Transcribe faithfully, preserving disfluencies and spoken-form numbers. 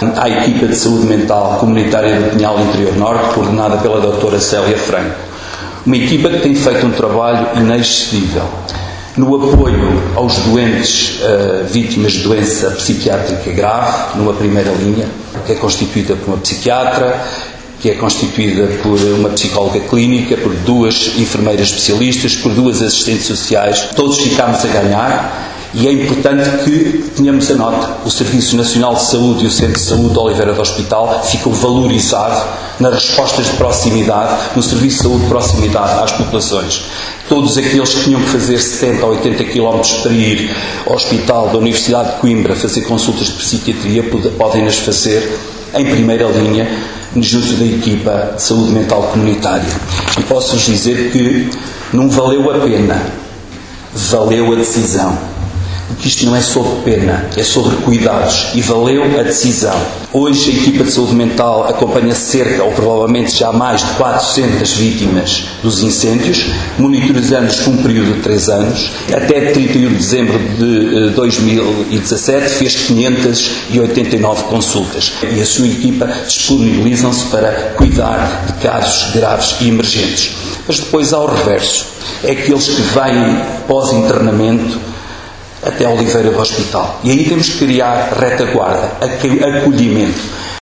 à equipa de saúde mental comunitária do Pinhal Interior Norte, coordenada pela doutora Célia Franco. Uma equipa que tem feito um trabalho inexcedível no apoio aos doentes uh, vítimas de doença psiquiátrica grave, numa primeira linha, que é constituída por uma psiquiatra, que é constituída por uma psicóloga clínica, por duas enfermeiras especialistas, por duas assistentes sociais. Todos ficámos a ganhar e é importante que tenhamos a nota. O Serviço Nacional de Saúde e o Centro de Saúde de Oliveira do Hospital ficam valorizados nas respostas de proximidade, no Serviço de Saúde de proximidade às populações. Todos aqueles que tinham que fazer setenta ou oitenta quilómetros para ir ao Hospital da Universidade de Coimbra fazer consultas de psiquiatria podem-nas fazer em primeira linha junto da equipa de saúde mental comunitária. E posso-vos dizer que não valeu a pena, valeu a decisão. Porque isto não é sobre pena, é sobre cuidados, e valeu a decisão. Hoje a equipa de saúde mental acompanha cerca, ou provavelmente já mais de quatrocentas vítimas dos incêndios, monitorizando-os por um período de três anos. Até trinta e um de dezembro de dois mil e dezassete fez quinhentas e oitenta e nove consultas. E a sua equipa disponibilizam-se para cuidar de casos graves e emergentes. Mas depois há o reverso, é aqueles que vêm pós-internamento até Oliveira do Hospital. E aí temos que criar retaguarda, acolhimento.